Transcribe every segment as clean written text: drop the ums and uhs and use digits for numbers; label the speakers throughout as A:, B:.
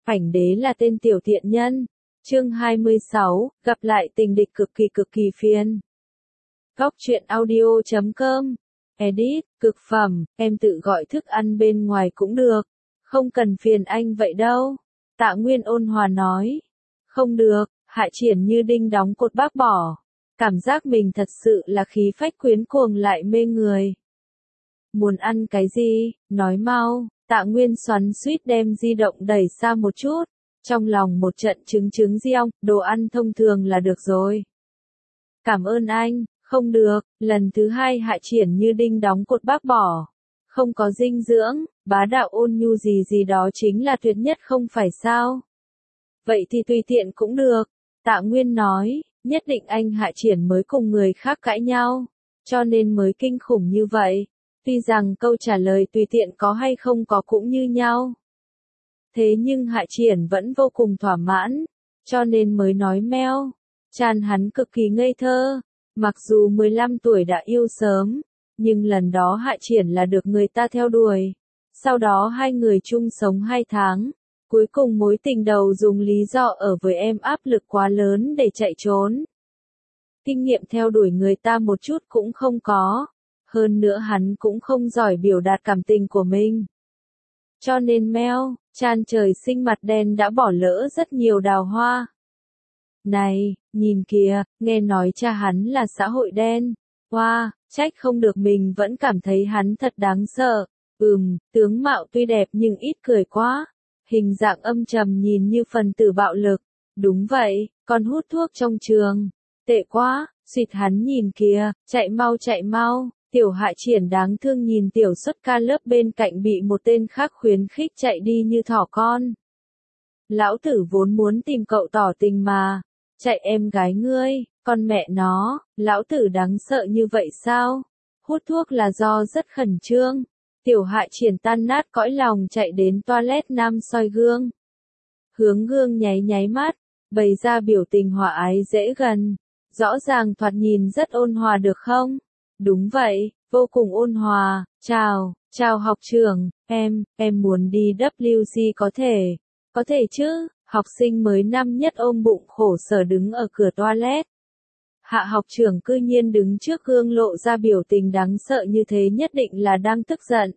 A: Ảnh đế là tên tiểu thiện nhân. Chương 26, gặp lại tình địch cực kỳ phiền. Góc truyện audio.com. Edit, cực phẩm, em tự gọi thức ăn bên ngoài cũng được. Không cần phiền anh vậy đâu. Tạ Nguyên ôn hòa nói. Không được, Hạ Triển như đinh đóng cột bác bỏ. Cảm giác mình thật sự là khí phách quyến cuồng lại mê người. Muốn ăn cái gì, nói mau. Tạ Nguyên xoắn suýt đem di động đẩy xa một chút. Trong lòng một trận trứng riong, đồ ăn thông thường là được rồi. Cảm ơn anh, không được, lần thứ hai Hạ Triển như đinh đóng cột bác bỏ. Không có dinh dưỡng, bá đạo ôn nhu gì đó chính là tuyệt nhất không phải sao? Vậy thì tùy tiện cũng được. Tạ Nguyên nói, nhất định anh Hạ Triển mới cùng người khác cãi nhau, cho nên mới kinh khủng như vậy. Tuy rằng câu trả lời tùy tiện có hay không có cũng như nhau. Thế nhưng Hạ Triển vẫn vô cùng thỏa mãn, cho nên mới nói meo. Chan hắn cực kỳ ngây thơ, mặc dù 15 tuổi đã yêu sớm, nhưng lần đó Hạ Triển là được người ta theo đuổi. Sau đó hai người chung sống 2 tháng, cuối cùng mối tình đầu dùng lý do ở với em áp lực quá lớn để chạy trốn. Kinh nghiệm theo đuổi người ta một chút cũng không có, hơn nữa hắn cũng không giỏi biểu đạt cảm tình của mình. Cho nên meo, Chan trời sinh mặt đen đã bỏ lỡ rất nhiều đào hoa. Này, nhìn kìa, nghe nói cha hắn là xã hội đen. Wow, trách không được mình vẫn cảm thấy hắn thật đáng sợ. Tướng mạo tuy đẹp nhưng ít cười quá. Hình dạng âm trầm nhìn như phần tử bạo lực. Đúng vậy, còn hút thuốc trong trường. Tệ quá, xịt hắn nhìn kìa, chạy mau. Tiểu Hạ Triển đáng thương nhìn tiểu xuất ca lớp bên cạnh bị một tên khác khuyến khích chạy đi như thỏ con. Lão tử vốn muốn tìm cậu tỏ tình mà. Chạy em gái ngươi, con mẹ nó, lão tử đáng sợ như vậy sao? Hút thuốc là do rất khẩn trương. Tiểu Hạ Triển tan nát cõi lòng chạy đến toilet nam soi gương. Hướng gương nháy mắt, bày ra biểu tình hòa ái dễ gần. Rõ ràng thoạt nhìn rất ôn hòa được không? Đúng vậy, vô cùng ôn hòa. Chào học trưởng, em muốn đi WC có thể chứ? Học sinh mới năm nhất ôm bụng khổ sở đứng ở cửa toilet. Hạ học trưởng cư nhiên đứng trước gương lộ ra biểu tình đáng sợ như thế nhất định là đang tức giận.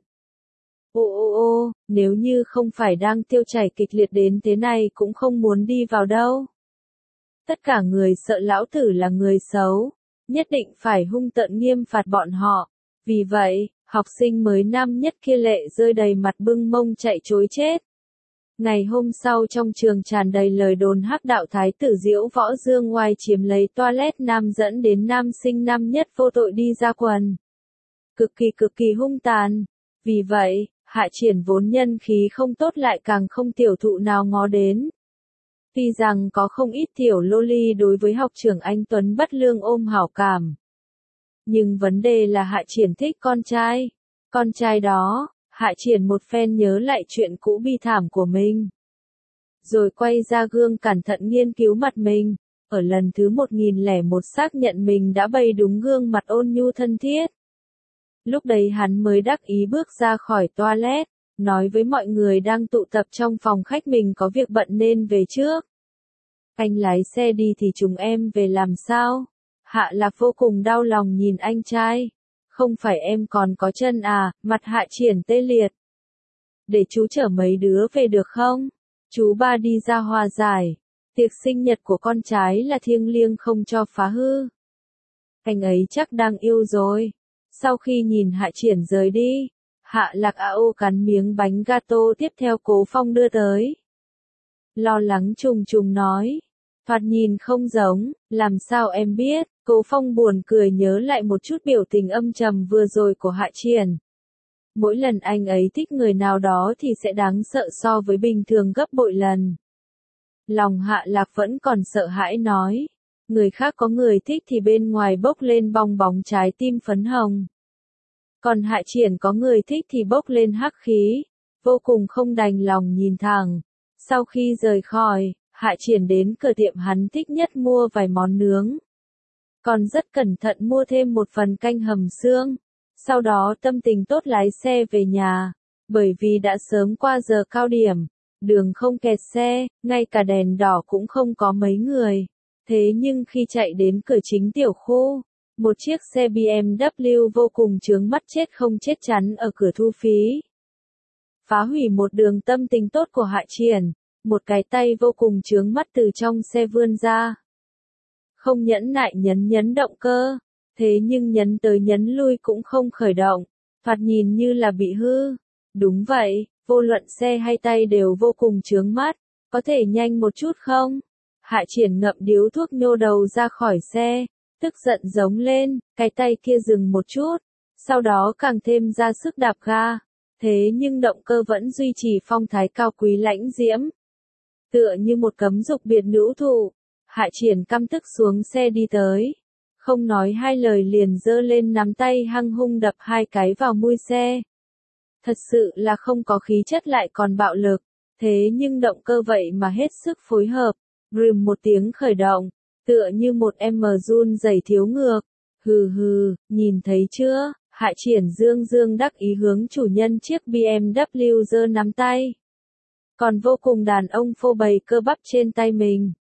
A: Ô, nếu như không phải đang tiêu chảy kịch liệt đến thế này cũng không muốn đi vào đâu. Tất cả người sợ lão tử là người xấu, nhất định phải hung tợn nghiêm phạt bọn họ. Vì vậy, học sinh mới năm nhất kia lệ rơi đầy mặt bưng mông chạy trối chết. Ngày hôm sau trong trường tràn đầy lời đồn hắc đạo thái tử Diễu Võ Dương Oai chiếm lấy toilet nam dẫn đến nam sinh năm nhất vô tội đi ra quần. Cực kỳ hung tàn. Vì vậy, Hạ Triển vốn nhân khí không tốt lại càng không tiểu thụ nào ngó đến. Tuy rằng có không ít tiểu loli đối với học trưởng anh Tuấn Bất Lương ôm hảo cảm. Nhưng vấn đề là Hạ Triển thích con trai. Con trai đó, Hạ Triển một phen nhớ lại chuyện cũ bi thảm của mình. Rồi quay ra gương cẩn thận nghiên cứu mặt mình. Ở lần thứ 1001 xác nhận mình đã bày đúng gương mặt ôn nhu thân thiết. Lúc đấy hắn mới đắc ý bước ra khỏi toilet, nói với mọi người đang tụ tập trong phòng khách mình có việc bận nên về trước. Anh lái xe đi thì chúng em về làm sao? Hạ Lạc vô cùng đau lòng nhìn anh trai. Không phải em còn có chân à, mặt Hạ Triển tê liệt. Để chú chở mấy đứa về được không? Chú ba đi ra hòa giải. Tiệc sinh nhật của con trai là thiêng liêng không cho phá hư. Anh ấy chắc đang yêu rồi. Sau khi nhìn Hạ Triển rời đi, Hạ Lạc cắn miếng bánh gato tiếp theo Cố Phong đưa tới. Lo lắng trùng nói. Thoạt nhìn không giống, làm sao em biết? Cố Phong buồn cười nhớ lại một chút biểu tình âm trầm vừa rồi của Hạ Triển. Mỗi lần anh ấy thích người nào đó thì sẽ đáng sợ so với bình thường gấp bội lần. Lòng Hạ Lạc vẫn còn sợ hãi nói. Người khác có người thích thì bên ngoài bốc lên bong bóng trái tim phấn hồng. Còn Hạ Triển có người thích thì bốc lên hắc khí. Vô cùng không đành lòng nhìn thẳng. Sau khi rời khỏi, Hạ Triển đến cửa tiệm hắn thích nhất mua vài món nướng. Còn rất cẩn thận mua thêm một phần canh hầm xương. Sau đó tâm tình tốt lái xe về nhà. Bởi vì đã sớm qua giờ cao điểm, đường không kẹt xe, ngay cả đèn đỏ cũng không có mấy người. Thế nhưng khi chạy đến cửa chính tiểu khu, một chiếc xe BMW vô cùng chướng mắt chết không chết chắn ở cửa thu phí. Phá hủy một đường tâm tình tốt của Hạ Triển, một cái tay vô cùng chướng mắt từ trong xe vươn ra. Không nhẫn nại nhấn động cơ, thế nhưng nhấn tới nhấn lui cũng không khởi động, thoạt nhìn như là bị hư. Đúng vậy, vô luận xe hay tay đều vô cùng chướng mắt, có thể nhanh một chút không? Hạ Triển ngậm điếu thuốc nhô đầu ra khỏi xe, tức giận giống lên, cái tay kia dừng một chút, sau đó càng thêm ra sức đạp ga, thế nhưng động cơ vẫn duy trì phong thái cao quý lãnh diễm. Tựa như một cấm dục biệt nữ thụ, Hạ Triển căm tức xuống xe đi tới, không nói hai lời liền giơ lên nắm tay hăng hung đập hai cái vào mui xe. Thật sự là không có khí chất lại còn bạo lực, thế nhưng động cơ vậy mà hết sức phối hợp, rừm một tiếng khởi động, tựa như một em run rẩy thiếu ngược. Hừ hừ, nhìn thấy chưa? Hạ Triển dương đắc ý hướng chủ nhân chiếc BMW giơ nắm tay. Còn vô cùng đàn ông phô bày cơ bắp trên tay mình.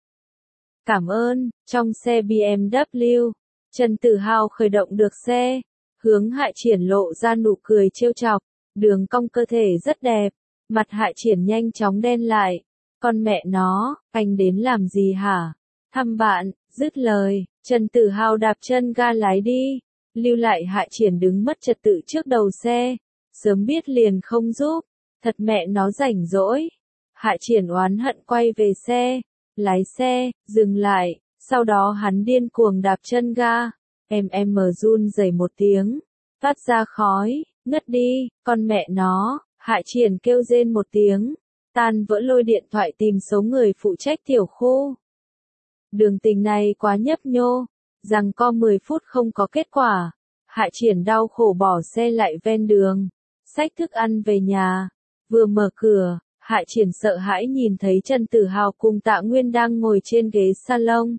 A: Cảm ơn, trong xe BMW, Trần Tử Hào khởi động được xe, hướng Hạ Triển lộ ra nụ cười trêu chọc, đường cong cơ thể rất đẹp, mặt Hạ Triển nhanh chóng đen lại. Con mẹ nó, anh đến làm gì hả? Thăm bạn, dứt lời, Trần Tử Hào đạp chân ga lái đi, lưu lại Hạ Triển đứng mất trật tự trước đầu xe, sớm biết liền không giúp, thật mẹ nó rảnh rỗi. Hạ Triển oán hận quay về xe, lái xe, dừng lại, sau đó hắn điên cuồng đạp chân ga, em run rẩy một tiếng, phát ra khói, ngất đi, con mẹ nó, Hạ Triển kêu rên một tiếng, tan vỡ lôi điện thoại tìm số người phụ trách tiểu khu. Đường tình này quá nhấp nhô, rằng co 10 phút không có kết quả, Hạ Triển đau khổ bỏ xe lại ven đường, xách thức ăn về nhà, vừa mở cửa, Hạ Triển sợ hãi nhìn thấy Trần Tử Hào cùng Tạ Nguyên đang ngồi trên ghế salon.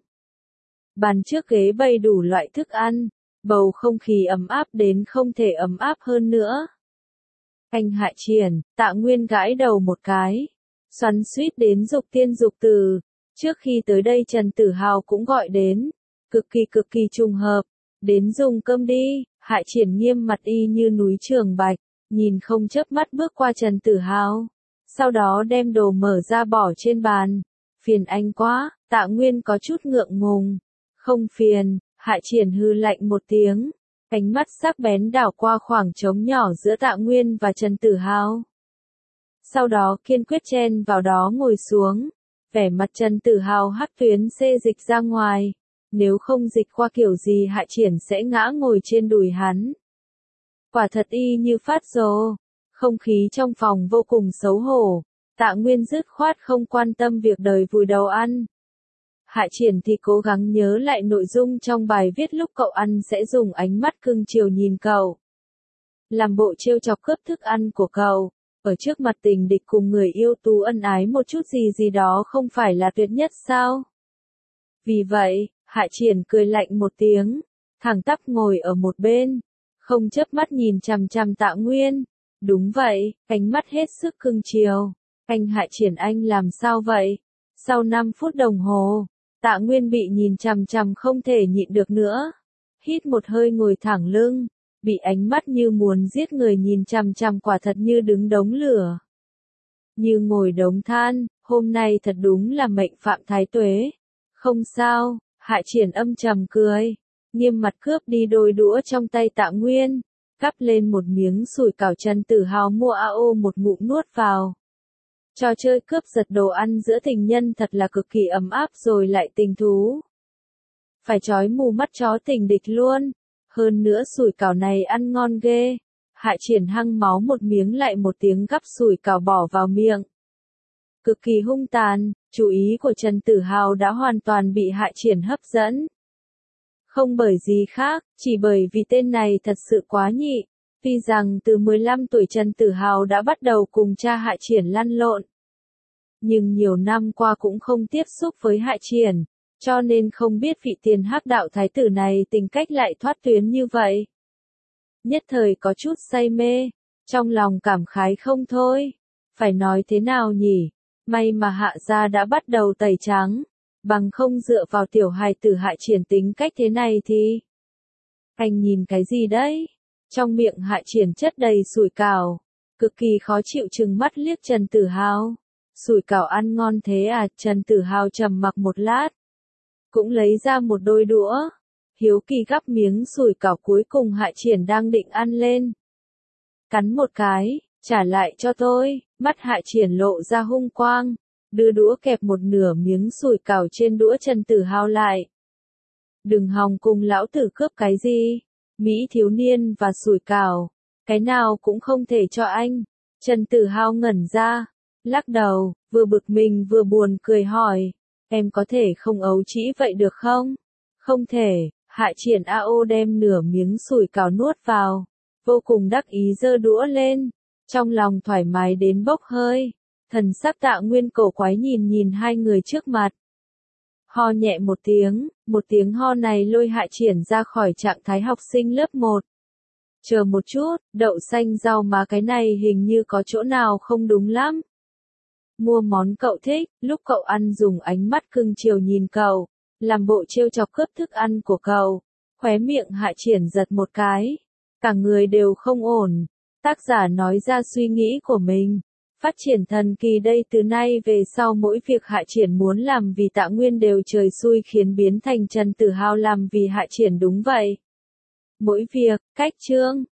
A: Bàn trước ghế bày đủ loại thức ăn, bầu không khí ấm áp đến không thể ấm áp hơn nữa. Anh Hạ Triển, Tạ Nguyên gãi đầu một cái, xoắn xuýt đến dục tiên dục từ. Trước khi tới đây Trần Tử Hào cũng gọi đến, cực kỳ trùng hợp, đến dùng cơm đi. Hạ Triển nghiêm mặt y như núi Trường Bạch, nhìn không chớp mắt bước qua Trần Tử Hào, sau đó đem đồ mở ra bỏ trên bàn. Phiền anh quá, Tạ Nguyên có chút ngượng ngùng. Không phiền, Hạ Triển hừ lạnh một tiếng, ánh mắt sắc bén đảo qua khoảng trống nhỏ giữa Tạ Nguyên và Trần Tử Hào. Sau đó kiên quyết chen vào đó ngồi xuống, vẻ mặt Trần Tử Hào hắc tuyến xê dịch ra ngoài, nếu không dịch qua kiểu gì Hạ Triển sẽ ngã ngồi trên đùi hắn. Quả thật y như phát rồ, không khí trong phòng vô cùng xấu hổ, Tạ Nguyên dứt khoát không quan tâm việc đời vùi đầu ăn. Hạ Triển thì cố gắng nhớ lại nội dung trong bài viết lúc cậu ăn sẽ dùng ánh mắt cưng chiều nhìn cậu. Làm bộ trêu chọc cướp thức ăn của cậu, ở trước mặt tình địch cùng người yêu tú ân ái một chút gì đó không phải là tuyệt nhất sao? Vì vậy, Hạ Triển cười lạnh một tiếng, thẳng tắp ngồi ở một bên, không chớp mắt nhìn chằm chằm Tạ Nguyên. Đúng vậy, ánh mắt hết sức cưng chiều. Anh Hạ Triển anh làm sao vậy? Sau 5 phút đồng hồ, Tạ Nguyên bị nhìn chằm chằm không thể nhịn được nữa. Hít một hơi ngồi thẳng lưng, bị ánh mắt như muốn giết người nhìn chằm chằm quả thật như đứng đống lửa. Như ngồi đống than, hôm nay thật đúng là mệnh phạm thái tuế. Không sao, Hạ Triển âm trầm cười, nghiêm mặt cướp đi đôi đũa trong tay Tạ Nguyên, cắp lên một miếng sủi cảo. Trần Tử Hào mua AO một ngụm nuốt vào. Trò chơi cướp giật đồ ăn giữa tình nhân thật là cực kỳ ấm áp rồi lại tình thú. Phải chói mù mắt chó tình địch luôn. Hơn nữa sủi cảo này ăn ngon ghê. Hạ Triển hăng máu một miếng lại một tiếng gắp sủi cảo bỏ vào miệng. Cực kỳ hung tàn, chú ý của Trần Tử Hào đã hoàn toàn bị Hạ Triển hấp dẫn. Không bởi gì khác, chỉ bởi vì tên này thật sự quá nhị. Tuy rằng từ 15 tuổi Trần Tử Hào đã bắt đầu cùng cha Hạ Triển lăn lộn, nhưng nhiều năm qua cũng không tiếp xúc với Hạ Triển, cho nên không biết vị tiền hắc đạo thái tử này tính cách lại thoát tuyến như vậy. Nhất thời có chút say mê, trong lòng cảm khái không thôi. Phải nói thế nào nhỉ? May mà Hạ gia đã bắt đầu tẩy trắng, bằng không dựa vào tiểu hài tử Hạ Triển tính cách thế này thì... Anh nhìn cái gì đấy? Trong miệng Hạ Triển chất đầy sủi cảo, cực kỳ khó chịu trừng mắt liếc Trần Tử Hào. Sủi cảo ăn ngon thế à? Trần Tử Hào trầm mặc một lát, cũng lấy ra một đôi đũa, hiếu kỳ gắp miếng sủi cảo cuối cùng Hạ Triển đang định ăn lên. Cắn một cái, trả lại cho tôi, mắt Hạ Triển lộ ra hung quang, đưa đũa kẹp một nửa miếng sủi cảo trên đũa Trần Tử Hào lại. Đừng hòng cùng lão tử cướp cái gì, Mỹ thiếu niên và sủi cảo, cái nào cũng không thể cho anh. Trần Tử Hào ngẩn ra, lắc đầu, vừa bực mình vừa buồn cười hỏi, em có thể không ấu trĩ vậy được không? Không thể. Hạ Triển AO đem nửa miếng sủi cảo nuốt vào, vô cùng đắc ý giơ đũa lên, trong lòng thoải mái đến bốc hơi, thần sắc Tạ Nguyên cổ quái nhìn nhìn hai người trước mặt. Ho nhẹ một tiếng ho này lôi Hạ Triển ra khỏi trạng thái học sinh lớp 1. Chờ một chút, đậu xanh rau má cái này hình như có chỗ nào không đúng lắm. Mua món cậu thích, lúc cậu ăn dùng ánh mắt cưng chiều nhìn cậu, làm bộ trêu chọc cướp thức ăn của cậu. Khóe miệng Hạ Triển giật một cái, cả người đều không ổn. Tác giả nói ra suy nghĩ của mình. Phát triển thần kỳ đây, từ nay về sau mỗi việc Hạ Triển muốn làm vì Tạ Nguyên đều trời xui khiến biến thành Trần Tử Hào làm vì Hạ Triển, đúng vậy. Mỗi việc, cách chương.